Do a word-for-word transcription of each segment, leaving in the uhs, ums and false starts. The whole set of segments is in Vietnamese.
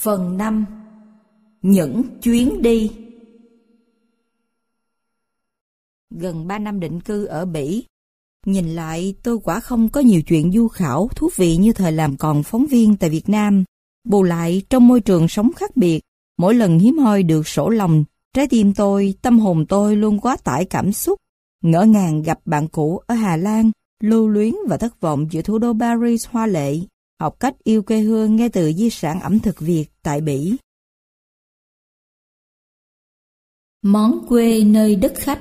Phần năm. Những chuyến đi. Gần ba năm định cư ở Bỉ, nhìn lại tôi quả không có nhiều chuyện du khảo thú vị như thời làm còn phóng viên tại Việt Nam. Bù lại trong môi trường sống khác biệt, mỗi lần hiếm hoi được sổ lòng, trái tim tôi, tâm hồn tôi luôn quá tải cảm xúc, ngỡ ngàng gặp bạn cũ ở Hà Lan, lưu luyến và thất vọng giữa thủ đô Paris hoa lệ, học cách yêu quê hương ngay từ di sản ẩm thực Việt tại Bỉ. Món quê nơi đất khách.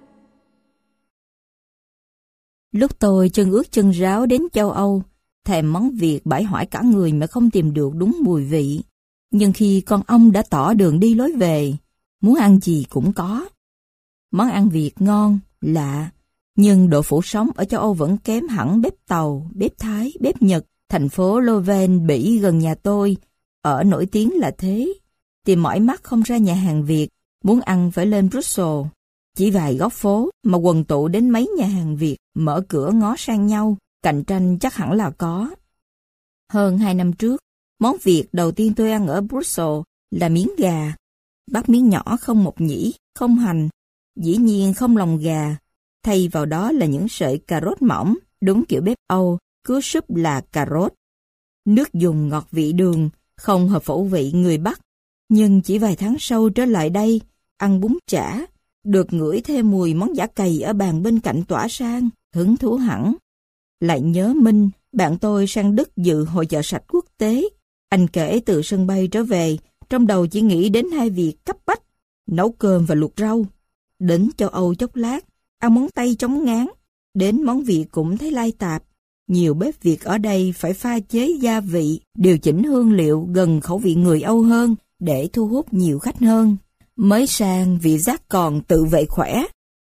Lúc tôi chân ướt chân ráo đến châu Âu, thèm món Việt bãi hoại cả người mà không tìm được đúng mùi vị. Nhưng khi con ong đã tỏ đường đi lối về, muốn ăn gì cũng có. Món ăn Việt ngon, lạ, nhưng độ phủ sóng ở châu Âu vẫn kém hẳn bếp Tàu, bếp Thái, bếp Nhật. Thành phố Leuven, Bỉ gần nhà tôi, ở nổi tiếng là thế. Tìm mỏi mắt không ra nhà hàng Việt, muốn ăn phải lên Brussels. Chỉ vài góc phố mà quần tụ đến mấy nhà hàng Việt mở cửa ngó sang nhau, cạnh tranh chắc hẳn là có. Hơn hai năm trước, món Việt đầu tiên tôi ăn ở Brussels là miếng gà. Bắt miếng nhỏ không mộc nhĩ, không hành, dĩ nhiên không lòng gà. Thay vào đó là những sợi cà rốt mỏng, đúng kiểu bếp Âu, cứ súp là cà rốt. Nước dùng ngọt vị đường, không hợp khẩu vị người Bắc. Nhưng chỉ vài tháng sau trở lại đây, ăn bún chả, được ngửi thêm mùi món chả cầy ở bàn bên cạnh tỏa sang, hứng thú hẳn. Lại nhớ Minh, bạn tôi sang Đức dự hội chợ sạch quốc tế. Anh kể từ sân bay trở về, trong đầu chỉ nghĩ đến hai việc cấp bách, nấu cơm và luộc rau. Đến châu Âu chốc lát, ăn món Tây chống ngán, đến món Việt cũng thấy lai tạp. Nhiều bếp Việt ở đây phải pha chế gia vị, điều chỉnh hương liệu gần khẩu vị người Âu hơn để thu hút nhiều khách hơn. Mới sang vị giác còn tự vệ khỏe.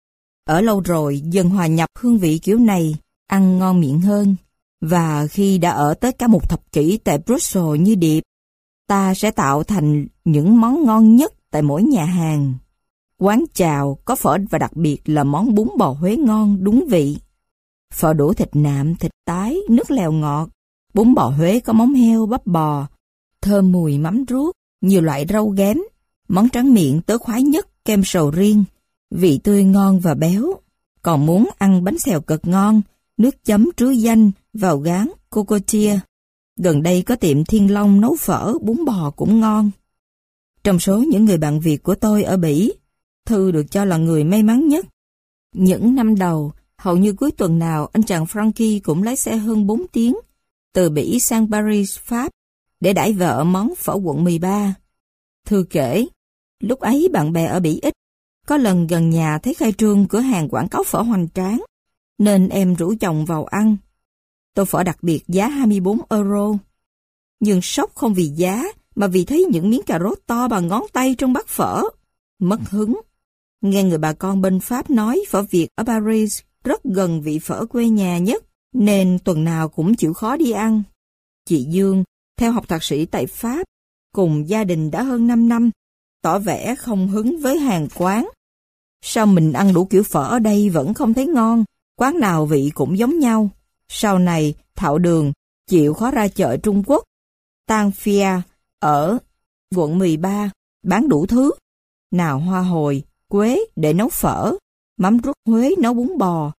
Ở lâu rồi dần hòa nhập hương vị kiểu này, ăn ngon miệng hơn. Và khi đã ở tới cả một thập kỷ tại Brussels như Điệp, ta sẽ tạo thành những món ngon nhất tại mỗi nhà hàng. Quán chào có phở và đặc biệt là món bún bò Huế ngon đúng vị. Phở đũa thịt nạm, thịt tái, nước lèo ngọt. Bún bò Huế có móng heo, bắp bò, thơm mùi mắm ruốc, nhiều loại rau ghém. Món tráng miệng tớ khoái nhất, kem sầu riêng, vị tươi ngon và béo. Còn muốn ăn bánh xèo cực ngon, nước chấm trứ danh, vào gán, cocotier. Gần đây có tiệm Thiên Long nấu phở, bún bò cũng ngon. Trong số những người bạn Việt của tôi ở Bỉ, Thư được cho là người may mắn nhất. Những năm đầu, hầu như cuối tuần nào anh chàng Frankie cũng lái xe hơn bốn tiếng, từ Bỉ sang Paris, Pháp, để đãi vợ món phở quận mười ba. Thư kể, lúc ấy bạn bè ở Bỉ ít, có lần gần nhà thấy khai trương cửa hàng quảng cáo phở hoành tráng, nên em rủ chồng vào ăn. Tô phở đặc biệt giá hai mươi bốn euro. Nhưng sốc không vì giá, mà vì thấy những miếng cà rốt to bằng ngón tay trong bát phở. Mất hứng. Nghe người bà con bên Pháp nói phở Việt ở Paris rất gần vị phở quê nhà nhất, nên tuần nào cũng chịu khó đi ăn. Chị Dương, theo học thạc sĩ tại Pháp, cùng gia đình đã hơn năm năm, tỏ vẻ không hứng với hàng quán. Sao mình ăn đủ kiểu phở ở đây vẫn không thấy ngon, quán nào vị cũng giống nhau. Sau này, Thạo Đường, chịu khó ra chợ Trung Quốc, Tan Phia, ở quận mười ba, bán đủ thứ. Nào hoa hồi, quế để nấu phở, mắm ruốc Huế nấu bún bò,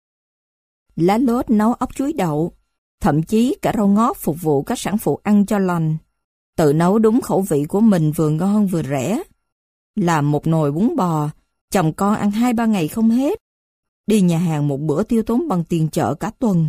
lá lốt nấu ốc chuối đậu, thậm chí cả rau ngót phục vụ các sản phụ ăn cho lành. Tự nấu đúng khẩu vị của mình vừa ngon vừa rẻ. Làm một nồi bún bò, chồng con ăn hai ba ngày không hết. Đi nhà hàng một bữa tiêu tốn bằng tiền chợ cả tuần.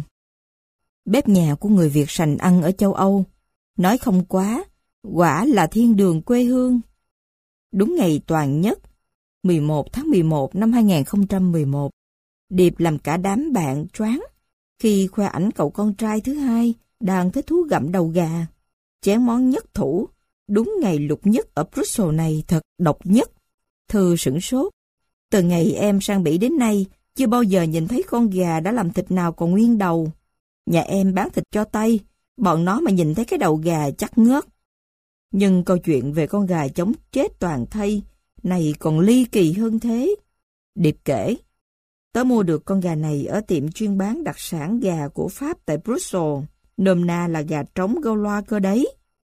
Bếp nhà của người Việt sành ăn ở châu Âu, nói không quá, quả là thiên đường quê hương. Đúng ngày toàn nhất, mười một tháng mười một năm hai nghìn không trăm mười một, Điệp làm cả đám bạn choáng khi khoe ảnh cậu con trai thứ hai đang thích thú gặm đầu gà. Chén món nhất thủ, đúng ngày lục nhất ở Brussels này thật độc nhất. Thư sửng sốt. Từ ngày em sang Bỉ đến nay, chưa bao giờ nhìn thấy con gà đã làm thịt nào còn nguyên đầu. Nhà em bán thịt cho Tây, bọn nó mà nhìn thấy cái đầu gà chắc ngớt. Nhưng câu chuyện về con gà chống chết toàn thây này còn ly kỳ hơn thế. Điệp kể, tớ mua được con gà này ở tiệm chuyên bán đặc sản gà của Pháp tại Brussels, nôm na là gà trống Gaulois cơ đấy.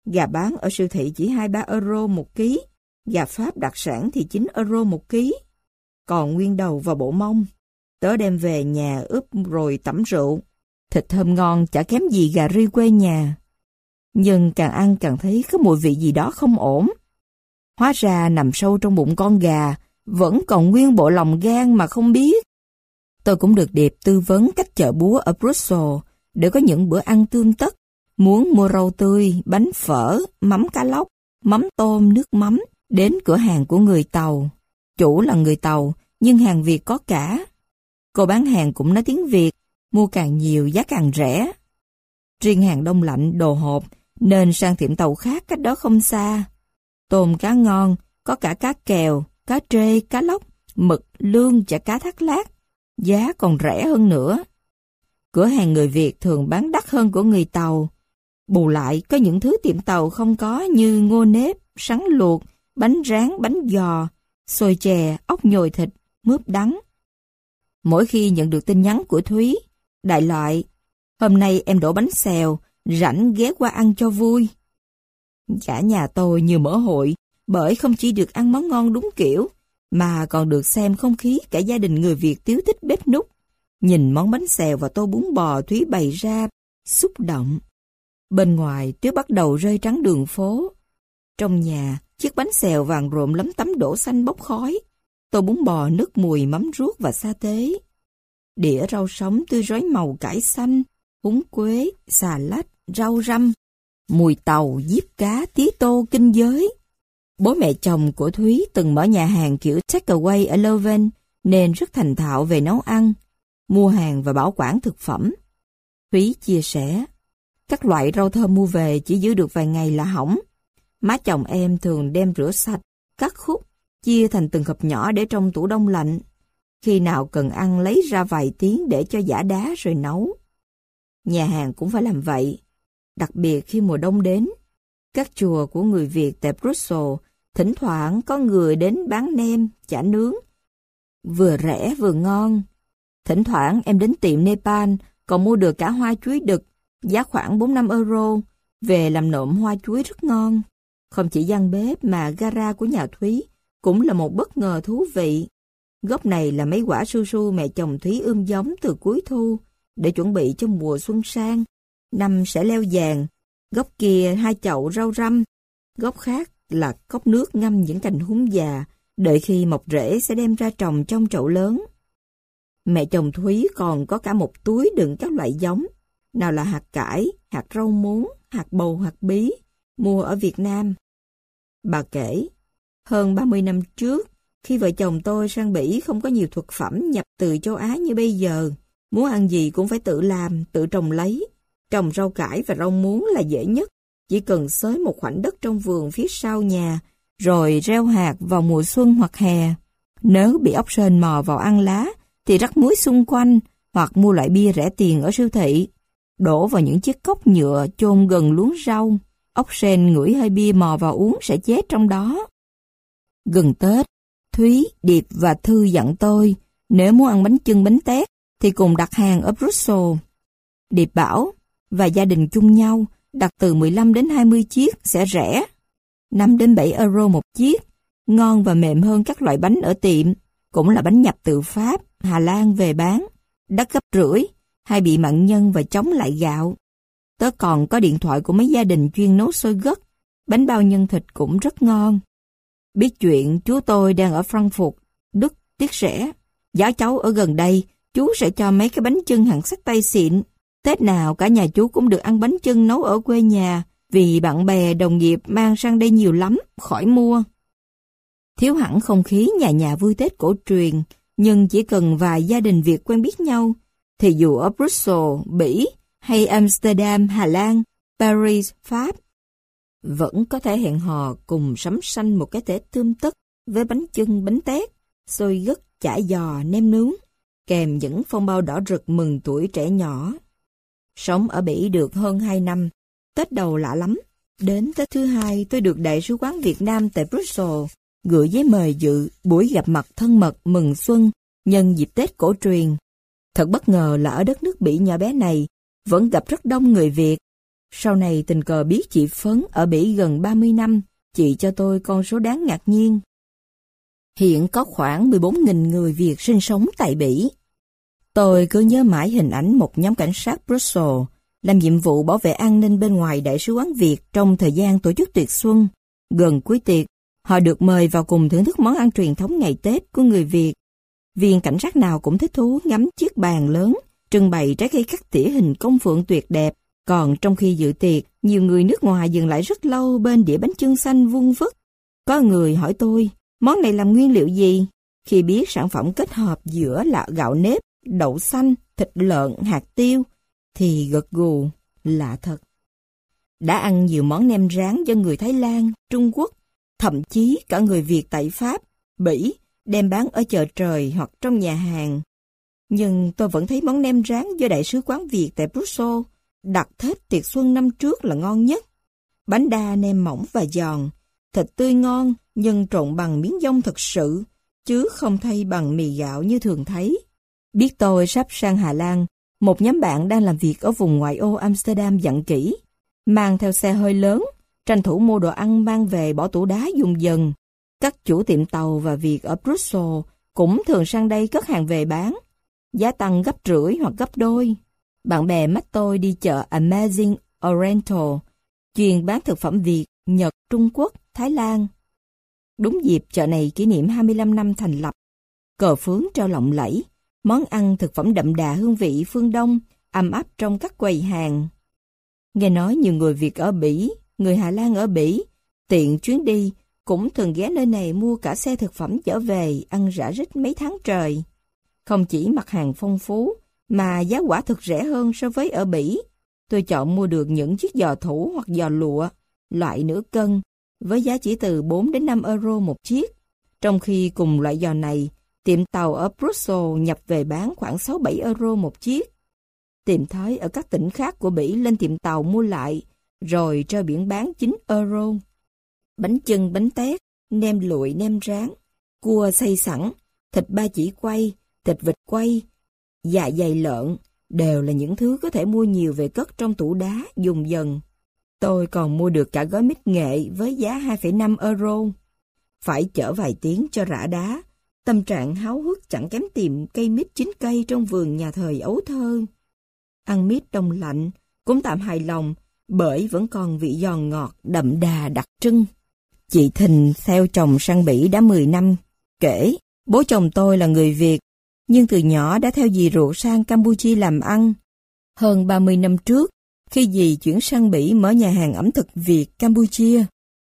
Gà bán ở siêu thị chỉ hai ba euro một ký, gà Pháp đặc sản thì chín euro một ký. Còn nguyên đầu và bộ mông, tớ đem về nhà ướp rồi tẩm rượu. Thịt thơm ngon chả kém gì gà ri quê nhà. Nhưng càng ăn càng thấy có mùi vị gì đó không ổn. Hóa ra nằm sâu trong bụng con gà, vẫn còn nguyên bộ lòng gan mà không biết. Tôi cũng được Điệp tư vấn cách chợ búa ở Brussels để có những bữa ăn tươm tất. Muốn mua rau tươi, bánh phở, mắm cá lóc, mắm tôm, nước mắm, đến cửa hàng của người Tàu. Chủ là người Tàu, nhưng hàng Việt có cả. Cô bán hàng cũng nói tiếng Việt, mua càng nhiều giá càng rẻ. Riêng hàng đông lạnh, đồ hộp, nên sang tiệm Tàu khác cách đó không xa. Tôm cá ngon, có cả cá kèo, cá trê, cá lóc, mực, lương, chả cá thác lác. Giá còn rẻ hơn nữa. Cửa hàng người Việt thường bán đắt hơn của người Tàu. Bù lại có những thứ tiệm Tàu không có như ngô nếp, sắn luộc, bánh rán, bánh giò, xôi chè, ốc nhồi thịt, mướp đắng. Mỗi khi nhận được tin nhắn của Thúy, đại loại, hôm nay em đổ bánh xèo, rảnh ghé qua ăn cho vui. Cả nhà tôi như mở hội, bởi không chỉ được ăn món ngon đúng kiểu, mà còn được xem không khí cả gia đình người Việt tíu thích bếp núc. Nhìn món bánh xèo và tô bún bò Thúy bày ra, xúc động. Bên ngoài tuyết bắt đầu rơi trắng đường phố. Trong nhà, chiếc bánh xèo vàng rộm lấm tấm đổ xanh bốc khói. Tô bún bò nức mùi mắm ruốc và sa tế. Đĩa rau sống tươi rói màu cải xanh, húng quế, xà lách, rau răm. Mùi tàu, diếp cá, tí tô kinh giới. Bố mẹ chồng của Thúy từng mở nhà hàng kiểu takeaway ở Leuven, nên rất thành thạo về nấu ăn, mua hàng và bảo quản thực phẩm. Thúy chia sẻ, các loại rau thơm mua về chỉ giữ được vài ngày là hỏng. Má chồng em thường đem rửa sạch, cắt khúc, chia thành từng hộp nhỏ để trong tủ đông lạnh. Khi nào cần ăn lấy ra vài tiếng để cho giã đá rồi nấu. Nhà hàng cũng phải làm vậy, đặc biệt khi mùa đông đến. Các chùa của người Việt tại Brussels thỉnh thoảng có người đến bán nem, chả nướng. Vừa rẻ vừa ngon. Thỉnh thoảng em đến tiệm Nepal còn mua được cả hoa chuối đực, giá khoảng bốn năm euro, về làm nộm hoa chuối rất ngon. Không chỉ gian bếp mà gara của nhà Thúy cũng là một bất ngờ thú vị. Gốc này là mấy quả su su mẹ chồng Thúy ươm giống từ cuối thu để chuẩn bị cho mùa xuân sang. Năm sẽ leo vàng. Gốc kia hai chậu rau răm. Gốc khác là cốc nước ngâm những cành húng già, đợi khi mọc rễ sẽ đem ra trồng trong chậu lớn. Mẹ chồng Thúy còn có cả một túi đựng các loại giống, nào là hạt cải, hạt rau muống, hạt bầu, hạt bí, mua ở Việt Nam. Bà kể, hơn ba mươi năm trước, khi vợ chồng tôi sang Bỉ không có nhiều thực phẩm nhập từ châu Á như bây giờ, muốn ăn gì cũng phải tự làm, tự trồng lấy. Trồng rau cải và rau muống là dễ nhất, chỉ cần xới một khoảnh đất trong vườn phía sau nhà, rồi gieo hạt vào mùa xuân hoặc hè. Nếu bị ốc sên mò vào ăn lá, thì rắc muối xung quanh, hoặc mua loại bia rẻ tiền ở siêu thị. Đổ vào những chiếc cốc nhựa chôn gần luống rau. Ốc sên ngửi hơi bia mò vào uống sẽ chết trong đó. Gần Tết, Thúy, Điệp và Thư dặn tôi, nếu muốn ăn bánh chưng bánh tét, thì cùng đặt hàng ở Brussels. Điệp bảo, và gia đình chung nhau, đặt từ mười lăm đến hai mươi chiếc sẽ rẻ. năm đến bảy euro một chiếc, ngon và mềm hơn các loại bánh ở tiệm, cũng là bánh nhập từ Pháp, Hà Lan về bán, đắt gấp rưỡi, hay bị mặn nhân và chống lại gạo. Tớ còn có điện thoại của mấy gia đình chuyên nấu xôi gấc, bánh bao nhân thịt cũng rất ngon. Biết chuyện chú tôi đang ở Frankfurt, Đức, tiếc rẻ. Giáo cháu ở gần đây, chú sẽ cho mấy cái bánh chưng hạng xách tay xịn. Tết nào cả nhà chú cũng được ăn bánh chưng nấu ở quê nhà, vì bạn bè đồng nghiệp mang sang đây nhiều lắm, khỏi mua. Thiếu hẳn không khí nhà nhà vui Tết cổ truyền, nhưng chỉ cần vài gia đình Việt quen biết nhau, thì dù ở Brussels, Bỉ, hay Amsterdam, Hà Lan, Paris, Pháp, vẫn có thể hẹn hò cùng sắm sanh một cái Tết tươm tất với bánh chưng, bánh tét, xôi gấc, chả giò, nem nướng, kèm những phong bao đỏ rực mừng tuổi trẻ nhỏ. Sống ở Bỉ được hơn hai năm, Tết đầu lạ lắm. Đến Tết thứ hai, tôi được Đại sứ quán Việt Nam tại Brussels gửi giấy mời dự buổi gặp mặt thân mật mừng xuân nhân dịp Tết cổ truyền. Thật bất ngờ là ở đất nước Bỉ nhỏ bé này vẫn gặp rất đông người Việt. Sau này tình cờ biết chị Phấn ở Bỉ gần ba mươi năm, chị cho tôi con số đáng ngạc nhiên. Hiện có khoảng mười bốn nghìn người Việt sinh sống tại Bỉ. Tôi cứ nhớ mãi hình ảnh một nhóm cảnh sát Brussels làm nhiệm vụ bảo vệ an ninh bên ngoài Đại sứ quán Việt trong thời gian tổ chức tiệc xuân. Gần cuối tiệc, họ được mời vào cùng thưởng thức món ăn truyền thống ngày Tết của người Việt. Viên cảnh sát nào cũng thích thú ngắm chiếc bàn lớn, trưng bày trái cây cắt tỉa hình công phượng tuyệt đẹp. Còn trong khi dự tiệc, nhiều người nước ngoài dừng lại rất lâu bên đĩa bánh chưng xanh vuông vức. Có người hỏi tôi, món này làm nguyên liệu gì? Khi biết sản phẩm kết hợp giữa là gạo nếp, đậu xanh, thịt lợn, hạt tiêu, thì gật gù, lạ thật. Đã ăn nhiều món nem rán do người Thái Lan, Trung Quốc, thậm chí cả người Việt tại Pháp, Bỉ, đem bán ở chợ trời hoặc trong nhà hàng. Nhưng tôi vẫn thấy món nem rán do Đại sứ quán Việt tại Brussels đặt Tết tiệc xuân năm trước là ngon nhất. Bánh đa nem mỏng và giòn, thịt tươi ngon nhưng trộn bằng miếng dông thật sự, chứ không thay bằng mì gạo như thường thấy. Biết tôi sắp sang Hà Lan, một nhóm bạn đang làm việc ở vùng ngoại ô Amsterdam dặn kỹ, mang theo xe hơi lớn, tranh thủ mua đồ ăn mang về bỏ tủ đá dùng dần. Các chủ tiệm tàu và Việt ở Brussels cũng thường sang đây cất hàng về bán, giá tăng gấp rưỡi hoặc gấp đôi. Bạn bè mách tôi đi chợ Amazing Oriental, chuyên bán thực phẩm Việt, Nhật, Trung Quốc, Thái Lan. Đúng dịp chợ này kỷ niệm hai mươi lăm năm thành lập, cờ phướng treo lộng lẫy, món ăn thực phẩm đậm đà hương vị phương Đông, ầm áp trong các quầy hàng. Nghe nói nhiều người Việt ở Bỉ, người Hà Lan ở Bỉ, tiện chuyến đi, cũng thường ghé nơi này mua cả xe thực phẩm chở về ăn rã rích mấy tháng trời. Không chỉ mặt hàng phong phú, mà giá quả thực rẻ hơn so với ở Bỉ. Tôi chọn mua được những chiếc giò thủ hoặc giò lụa, loại nửa cân, với giá chỉ từ bốn đến năm euro một chiếc. Trong khi cùng loại giò này, tiệm tàu ở Brussels nhập về bán khoảng sáu bảy euro một chiếc. Tiệm Thái ở các tỉnh khác của Bỉ lên tiệm tàu mua lại, rồi treo biển bán chín euro. Bánh chưng, bánh tét, nem lụi, nem rán, cua xay sẵn, thịt ba chỉ quay, thịt vịt quay, dạ dày lợn, đều là những thứ có thể mua nhiều về cất trong tủ đá dùng dần. Tôi còn mua được cả gói mít nghệ với giá hai phẩy năm euro. Phải chở vài tiếng cho rã đá, tâm trạng háo hức chẳng kém tìm cây mít chín cây trong vườn nhà thời ấu thơ. Ăn mít đông lạnh cũng tạm hài lòng, bởi vẫn còn vị giòn ngọt đậm đà đặc trưng. Chị Thìn theo chồng sang Bỉ đã mười năm, kể bố chồng tôi là người Việt, nhưng từ nhỏ đã theo dì ruột sang Campuchia làm ăn. Hơn ba mươi năm trước, khi dì chuyển sang Bỉ mở nhà hàng ẩm thực Việt Campuchia,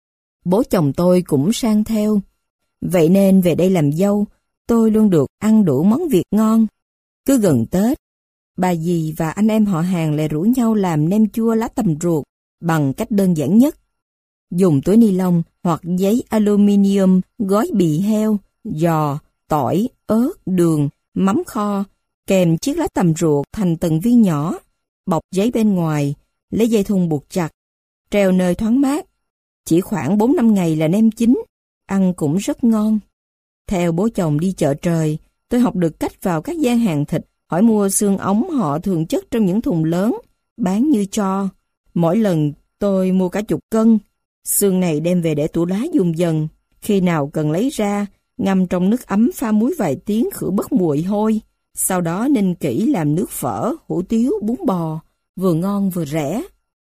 bố chồng tôi cũng sang theo. Vậy nên về đây làm dâu, tôi luôn được ăn đủ món Việt ngon. Cứ gần Tết, bà dì và anh em họ hàng lại rủ nhau làm nem chua lá tầm ruột bằng cách đơn giản nhất. Dùng túi ni lông hoặc giấy aluminium gói bì heo, giò, tỏi, ớt, đường, mắm kho, kèm chiếc lá tầm ruột thành từng viên nhỏ, bọc giấy bên ngoài, lấy dây thun buộc chặt, treo nơi thoáng mát. Chỉ khoảng bốn năm ngày là nem chín, ăn cũng rất ngon. Theo bố chồng đi chợ trời, tôi học được cách vào các gian hàng thịt, hỏi mua xương ống họ thường chất trong những thùng lớn, bán như cho. Mỗi lần tôi mua cả chục cân. Xương này đem về để tủ đá dùng dần, khi nào cần lấy ra, ngâm trong nước ấm pha muối vài tiếng khử bớt mùi hôi. Sau đó ninh kỹ làm nước phở, hủ tiếu, bún bò, vừa ngon vừa rẻ.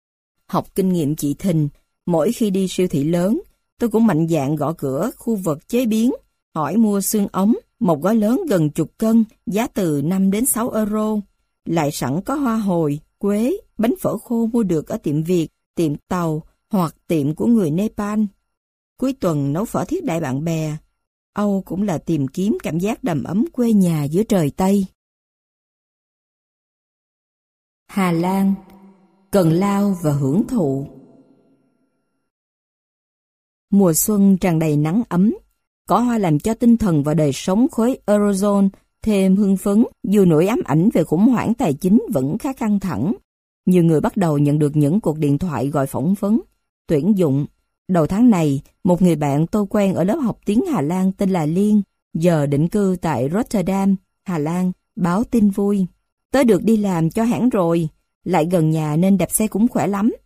Học kinh nghiệm chị Thìn, mỗi khi đi siêu thị lớn, tôi cũng mạnh dạn gõ cửa khu vực chế biến, hỏi mua xương ống, một gói lớn gần chục cân, giá từ năm đến sáu euro. Lại sẵn có hoa hồi, quế, bánh phở khô mua được ở tiệm Việt, tiệm Tàu hoặc tiệm của người Nepal. Cuối tuần nấu phở thiết đại bạn bè. Âu cũng là tìm kiếm cảm giác đầm ấm quê nhà giữa trời Tây. Hà Lan, cần lao và hưởng thụ. Mùa xuân tràn đầy nắng ấm, cỏ hoa làm cho tinh thần và đời sống khối Eurozone thêm hưng phấn, dù nỗi ám ảnh về khủng hoảng tài chính vẫn khá căng thẳng. Nhiều người bắt đầu nhận được những cuộc điện thoại gọi phỏng vấn, tuyển dụng. Đầu tháng này, một người bạn tôi quen ở lớp học tiếng Hà Lan tên là Liên, giờ định cư tại Rotterdam, Hà Lan, báo tin vui. Tớ được đi làm cho hãng rồi, lại gần nhà nên đạp xe cũng khỏe lắm.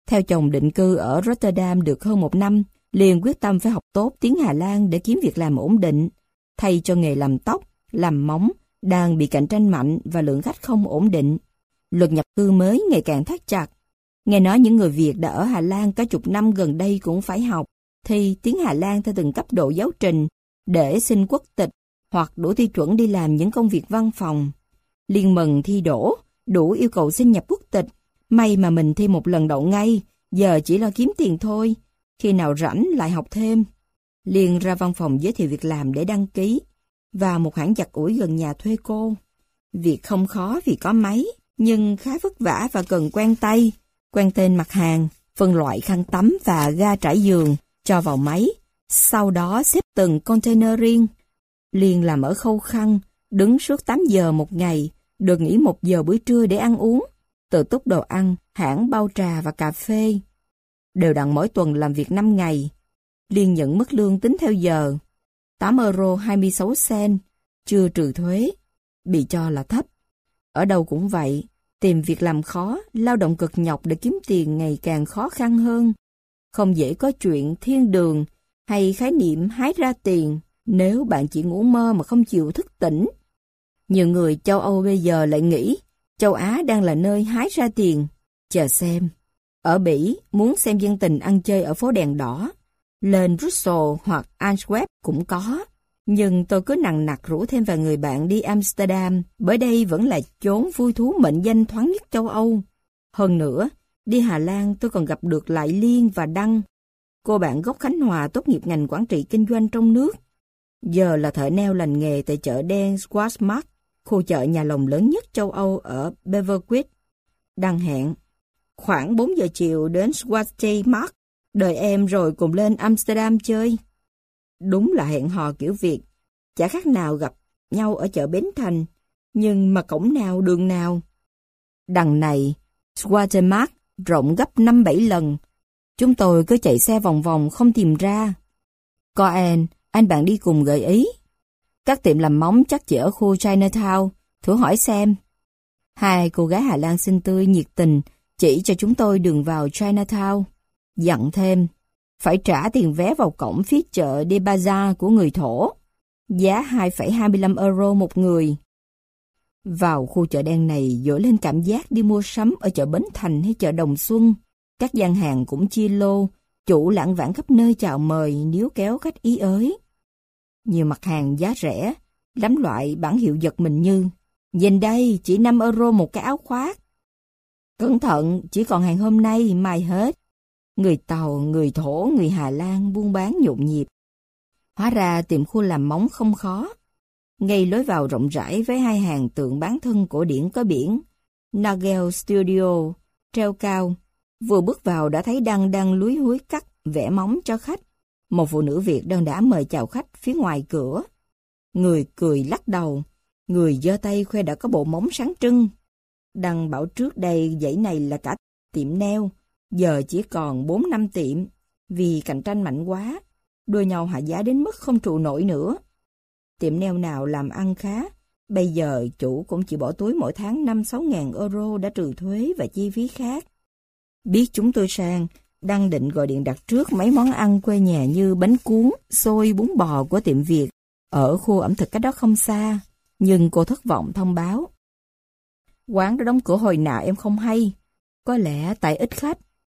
Theo chồng định cư ở Rotterdam được hơn một năm, Liên quyết tâm phải học tốt tiếng Hà Lan để kiếm việc làm ổn định, thay cho nghề làm tóc, làm móng, đang bị cạnh tranh mạnh và lượng khách không ổn định. Luật nhập cư mới ngày càng thắt chặt. Nghe nói những người Việt đã ở Hà Lan cả chục năm gần đây cũng phải học thi tiếng Hà Lan theo từng cấp độ giáo trình để xin quốc tịch hoặc đủ tiêu chuẩn đi làm những công việc văn phòng. Liên mừng thi đỗ, đủ yêu cầu xin nhập quốc tịch. May mà mình thi một lần đậu ngay, giờ chỉ lo kiếm tiền thôi. Khi nào rảnh lại học thêm. Liên ra văn phòng giới thiệu việc làm để đăng ký, và một hãng giặt ủi gần nhà thuê cô. Việc không khó vì có máy, nhưng khá vất vả và cần quen tay, quen tên mặt hàng, phân loại khăn tắm và ga trải giường, cho vào máy, sau đó xếp từng container riêng. Liên làm ở khâu khăn, đứng suốt tám giờ một ngày, được nghỉ một giờ buổi trưa để ăn uống, tự túc đồ ăn, hãng bao trà và cà phê. Đều đặn mỗi tuần làm việc năm ngày. Liên nhận mức lương tính theo giờ, tám euro hai mươi sáu cent, chưa trừ thuế, bị cho là thấp. Ở đâu cũng vậy, tìm việc làm khó, lao động cực nhọc để kiếm tiền ngày càng khó khăn hơn. Không dễ có chuyện thiên đường hay khái niệm hái ra tiền nếu bạn chỉ ngủ mơ mà không chịu thức tỉnh. Nhiều người châu Âu bây giờ lại nghĩ châu Á đang là nơi hái ra tiền. Chờ xem. Ở Bỉ, muốn xem dân tình ăn chơi ở phố đèn đỏ, lên Brussels hoặc Antwerp cũng có. Nhưng tôi cứ nằng nặc rủ thêm vài người bạn đi Amsterdam, bởi đây vẫn là chốn vui thú mệnh danh thoáng nhất châu Âu. Hơn nữa, đi Hà Lan tôi còn gặp được lại Liên và Đăng. Cô bạn gốc Khánh Hòa tốt nghiệp ngành quản trị kinh doanh trong nước. Giờ là thợ neo lành nghề tại chợ đen Schwarzmarkt, khu chợ nhà lồng lớn nhất châu Âu ở Beverwijk. Đăng hẹn, khoảng bốn giờ chiều đến Schwarzmarkt, đợi em rồi cùng lên Amsterdam chơi. Đúng là hẹn hò kiểu Việt, chả khác nào gặp nhau ở chợ Bến Thành, nhưng mà cổng nào đường nào. Đằng này, Schwarzmarkt rộng gấp năm bảy lần. Chúng tôi cứ chạy xe vòng vòng không tìm ra. Cohen, anh bạn đi cùng gợi ý. Các tiệm làm móng chắc chỉ ở khu Chinatown, thử hỏi xem. Hai cô gái Hà Lan xinh tươi nhiệt tình chỉ cho chúng tôi đường vào Chinatown. Dặn thêm, phải trả tiền vé vào cổng phía chợ De Bazaar của người thổ, giá hai phẩy hai mươi lăm euro một người. Vào khu chợ đen này dội lên cảm giác đi mua sắm ở chợ Bến Thành hay chợ Đồng Xuân. Các gian hàng cũng chia lô, chủ lảng vảng khắp nơi chào mời níu kéo khách ý ới. Nhiều mặt hàng giá rẻ, lắm loại bản hiệu giật mình như nhìn đây chỉ năm euro một cái áo khoác. Cẩn thận, chỉ còn hàng hôm nay, mai hết. Người Tàu, người Thổ, người Hà Lan buôn bán nhộn nhịp. Hóa ra tìm khu làm móng không khó. Ngay lối vào rộng rãi với hai hàng tượng bán thân cổ điển có biển Nagel Studio treo cao. Vừa bước vào đã thấy Đăng đang lúi húi cắt, vẽ móng cho khách. Một phụ nữ Việt đơn đã mời chào khách phía ngoài cửa. Người cười lắc đầu, người giơ tay khoe đã có bộ móng sáng trưng. Đăng bảo trước đây dãy này là cả tiệm neo, giờ chỉ còn bốn năm tiệm, vì cạnh tranh mạnh quá, đua nhau hạ giá đến mức không trụ nổi nữa. Tiệm neo nào làm ăn khá, bây giờ chủ cũng chỉ bỏ túi mỗi tháng năm sáu ngàn euro đã trừ thuế và chi phí khác. Biết chúng tôi sang, Đăng định gọi điện đặt trước mấy món ăn quê nhà như bánh cuốn, xôi, bún bò của tiệm Việt, ở khu ẩm thực cách đó không xa, nhưng cô thất vọng thông báo. Quán đã đóng cửa hồi nào em không hay, có lẽ tại ít khách.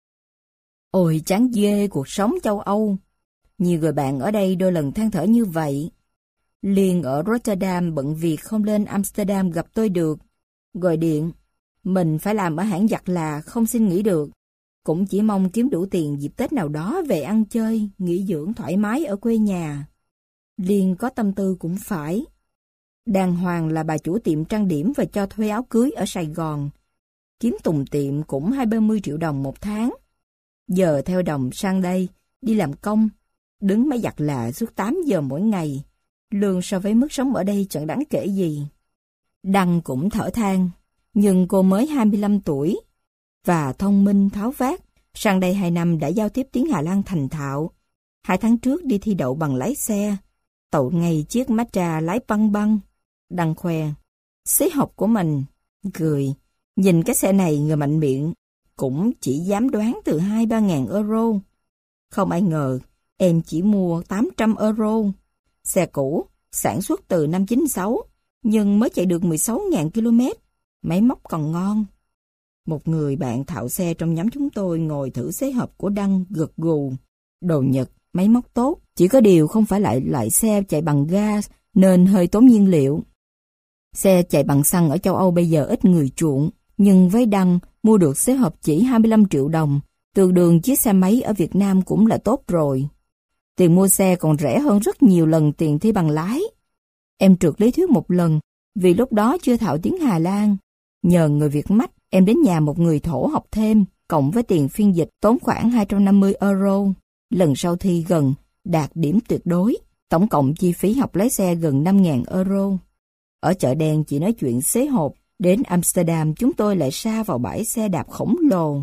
Ôi chán ghê cuộc sống châu Âu. Nhiều người bạn ở đây đôi lần than thở như vậy. Liên ở Rotterdam bận việc không lên Amsterdam gặp tôi được. Gọi điện, mình phải làm ở hãng giặt là không xin nghỉ được. Cũng chỉ mong kiếm đủ tiền dịp Tết nào đó về ăn chơi, nghỉ dưỡng thoải mái ở quê nhà. Liên có tâm tư cũng phải. Đàng hoàng là bà chủ tiệm trang điểm và cho thuê áo cưới ở Sài Gòn. Kiếm tùng tiệm cũng hai ba mươi triệu đồng một tháng. Giờ theo đồng sang đây, đi làm công, đứng máy giặt là suốt tám giờ mỗi ngày. Lương so với mức sống ở đây chẳng đáng kể gì. Đăng cũng thở than, nhưng cô mới hai mươi lăm tuổi và thông minh tháo vát. Sang đây hai năm đã giao tiếp tiếng Hà Lan thành thạo. Hai tháng trước đi thi đậu bằng lái xe, tậu ngay chiếc Mazda lái băng băng. Đăng khoe, xế học của mình, cười, nhìn cái xe này người mạnh miệng. cũng chỉ dám đoán từ hai ba ngàn euro. Không ai ngờ, em chỉ mua tám trăm euro. Xe cũ, sản xuất từ năm chín sáu, nhưng mới chạy được mười sáu nghìn ki lô mét. Máy móc còn ngon. Một người bạn thạo xe trong nhóm chúng tôi ngồi thử xế hộp của Đăng gật gù. Đồ Nhật, máy móc tốt, chỉ có điều không phải lại loại xe chạy bằng gas nên hơi tốn nhiên liệu. Xe chạy bằng xăng ở châu Âu bây giờ ít người chuộng, nhưng với Đăng mua được xế hộp chỉ hai mươi lăm triệu đồng, tương đương chiếc xe máy ở Việt Nam cũng là tốt rồi. Tiền mua xe còn rẻ hơn rất nhiều lần tiền thi bằng lái. Em trượt lý thuyết một lần, vì lúc đó chưa thạo tiếng Hà Lan. Nhờ người Việt mắt, em đến nhà một người Thổ học thêm, cộng với tiền phiên dịch tốn khoảng hai trăm năm mươi euro. Lần sau thi gần, đạt điểm tuyệt đối. Tổng cộng chi phí học lái xe gần năm nghìn euro. Ở chợ đen chỉ nói chuyện xế hộp, đến Amsterdam chúng tôi lại sa vào bãi xe đạp khổng lồ.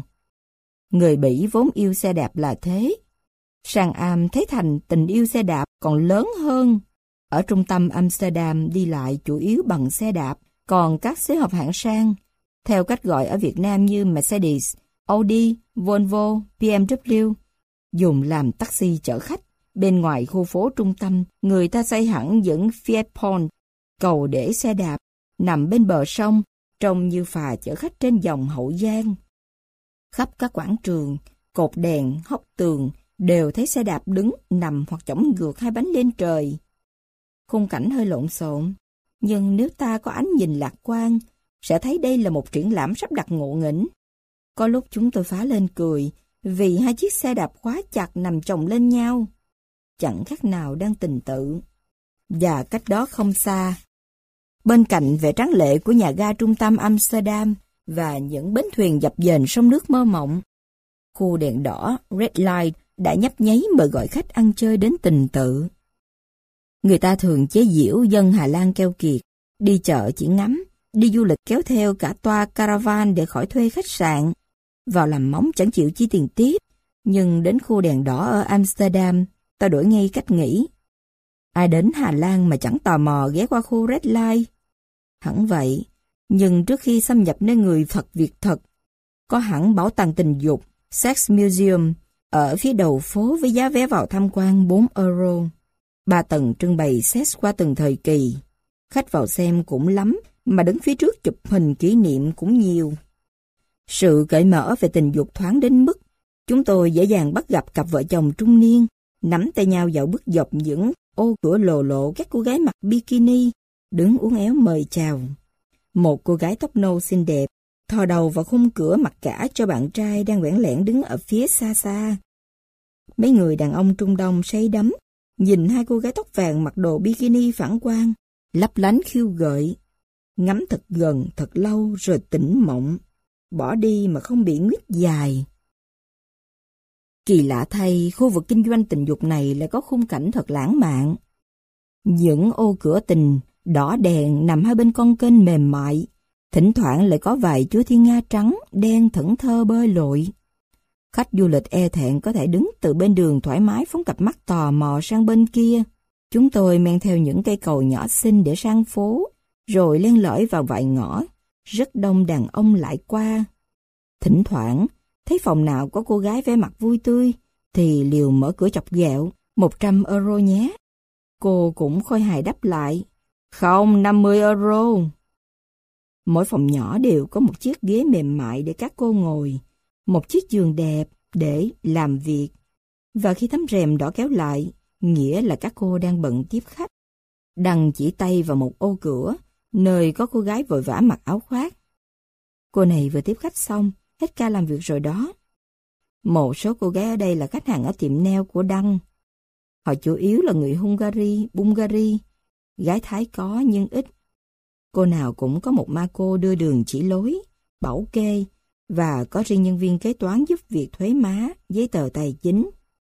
Người Bỉ vốn yêu xe đạp là thế. Sang Am thấy thành tình yêu xe đạp còn lớn hơn. Ở trung tâm Amsterdam đi lại chủ yếu bằng xe đạp, còn các xế hộp hạng sang, theo cách gọi ở Việt Nam như Mercedes, Audi, Volvo, bê em vê, dùng làm taxi chở khách. Bên ngoài khu phố trung tâm, người ta xây hẳn những Fiat Pond, cầu để xe đạp, nằm bên bờ sông, trông như phà chở khách trên dòng Hậu Giang. Khắp các quảng trường, cột đèn, hốc tường, đều thấy xe đạp đứng, nằm hoặc chổng ngược hai bánh lên trời. Khung cảnh hơi lộn xộn, nhưng nếu ta có ánh nhìn lạc quan, sẽ thấy đây là một triển lãm sắp đặt ngộ nghĩnh. Có lúc chúng tôi phá lên cười, vì hai chiếc xe đạp khóa chặt nằm chồng lên nhau. Chẳng khác nào đang tình tự. Và cách đó không xa, bên cạnh vẻ tráng lệ của nhà ga trung tâm Amsterdam và những bến thuyền dập dềnh sông nước mơ mộng, khu đèn đỏ Red Light đã nhấp nháy mời gọi khách ăn chơi đến tình tự. Người ta thường chế giễu dân Hà Lan keo kiệt, đi chợ chỉ ngắm, đi du lịch kéo theo cả toa caravan để khỏi thuê khách sạn, vào làm móng chẳng chịu chi tiền tiếp. Nhưng đến khu đèn đỏ ở Amsterdam, ta đổi ngay cách nghĩ. Ai đến Hà Lan mà chẳng tò mò ghé qua khu Red Light? Hẳn vậy, nhưng trước khi xâm nhập nơi người thật việc thật, có hẳn bảo tàng tình dục, Sex Museum, ở phía đầu phố với giá vé vào tham quan bốn euro. Ba tầng trưng bày sex qua từng thời kỳ. Khách vào xem cũng lắm, mà đứng phía trước chụp hình kỷ niệm cũng nhiều. Sự cởi mở về tình dục thoáng đến mức chúng tôi dễ dàng bắt gặp cặp vợ chồng trung niên nắm tay nhau dạo bước dọc những ô cửa lồ lộ các cô gái mặc bikini đứng uốn éo mời chào. Một cô gái tóc nâu xinh đẹp thò đầu vào khung cửa mặc cả cho bạn trai đang lẻn lẻn đứng ở phía xa xa. Mấy người đàn ông Trung Đông say đắm nhìn hai cô gái tóc vàng mặc đồ bikini phản quang, lấp lánh khiêu gợi, ngắm thật gần thật lâu rồi tỉnh mộng, bỏ đi mà không bị nguyết dài. Kỳ lạ thay, khu vực kinh doanh tình dục này lại có khung cảnh thật lãng mạn. Những ô cửa tình đỏ đèn nằm hai bên con kênh mềm mại, thỉnh thoảng lại có vài chú thiên nga trắng đen thẫn thơ bơi lội. Khách du lịch e thẹn có thể đứng từ bên đường thoải mái phóng cặp mắt tò mò sang bên kia. Chúng tôi men theo những cây cầu nhỏ xinh để sang phố, rồi len lỏi vào vài ngõ, rất đông đàn ông lại qua. Thỉnh thoảng, thấy phòng nào có cô gái vẻ mặt vui tươi, thì liều mở cửa chọc ghẹo, một trăm euro nhé. Cô cũng khôi hài đáp lại, không, năm mươi euro. Mỗi phòng nhỏ đều có một chiếc ghế mềm mại để các cô ngồi, một chiếc giường đẹp để làm việc. Và khi tấm rèm đỏ kéo lại, nghĩa là các cô đang bận tiếp khách. Đăng chỉ tay vào một ô cửa, nơi có cô gái vội vã mặc áo khoác. Cô này vừa tiếp khách xong, hết ca làm việc rồi đó. Một số cô gái ở đây là khách hàng ở tiệm nail của Đăng. Họ chủ yếu là người Hungary, Bulgaria, gái Thái có nhưng ít. Cô nào cũng có một ma cô đưa đường chỉ lối, bảo kê, và có riêng nhân viên kế toán giúp việc thuế má, giấy tờ tài chính.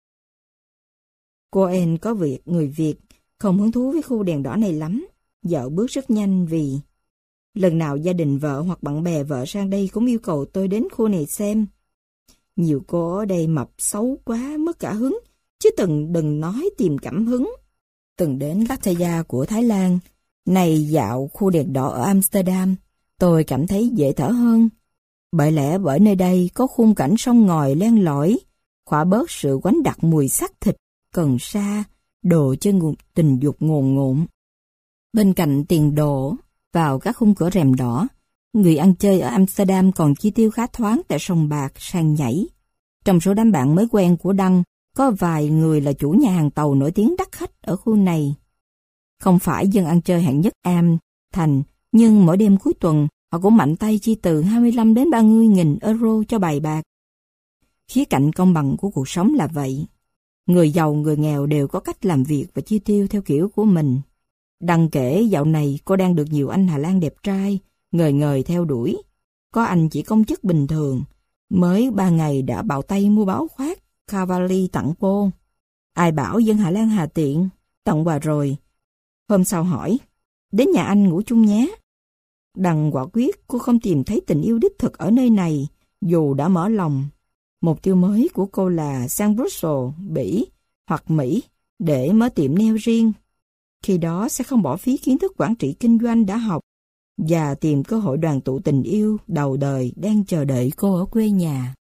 Cô En có việc người Việt, không hứng thú với khu đèn đỏ này lắm, dạo bước rất nhanh vì lần nào gia đình vợ hoặc bạn bè vợ sang đây cũng yêu cầu tôi đến khu này xem. Nhiều cô ở đây mập xấu quá mất cả hứng, chứ từng đừng nói tìm cảm hứng. Từng đến Pattaya của Thái Lan, này dạo khu đèn đỏ ở Amsterdam, tôi cảm thấy dễ thở hơn. Bởi lẽ bởi nơi đây có khung cảnh sông ngòi len lỏi, khỏa bớt sự quánh đặc mùi xác thịt, cần sa, đồ chơi ngụ- tình dục ngồn ngộn. Bên cạnh tiền đổ vào các khung cửa rèm đỏ, người ăn chơi ở Amsterdam còn chi tiêu khá thoáng tại sòng bạc, sàn nhảy. Trong số đám bạn mới quen của Đăng, có vài người là chủ nhà hàng tàu nổi tiếng đắt khách ở khu này. Không phải dân ăn chơi hạng nhất Am, thành, nhưng mỗi đêm cuối tuần, họ cũng mạnh tay chi từ hai mươi lăm đến ba mươi nghìn euro cho bài bạc. Khía cạnh công bằng của cuộc sống là vậy. Người giàu, người nghèo đều có cách làm việc và chi tiêu theo kiểu của mình. Đăng kể dạo này cô đang được nhiều anh Hà Lan đẹp trai, ngời ngời theo đuổi. Có anh chỉ công chức bình thường, mới ba ngày đã bạo tay mua báo khoác Cavalli tặng cô. Ai bảo dân Hà Lan hà tiện, tặng quà rồi. Hôm sau hỏi, đến nhà anh ngủ chung nhé. Đăng quả quyết cô không tìm thấy tình yêu đích thực ở nơi này, dù đã mở lòng. Mục tiêu mới của cô là sang Brussels, Bỉ hoặc Mỹ để mở tiệm nail riêng. Khi đó sẽ không bỏ phí kiến thức quản trị kinh doanh đã học và tìm cơ hội đoàn tụ tình yêu đầu đời đang chờ đợi cô ở quê nhà.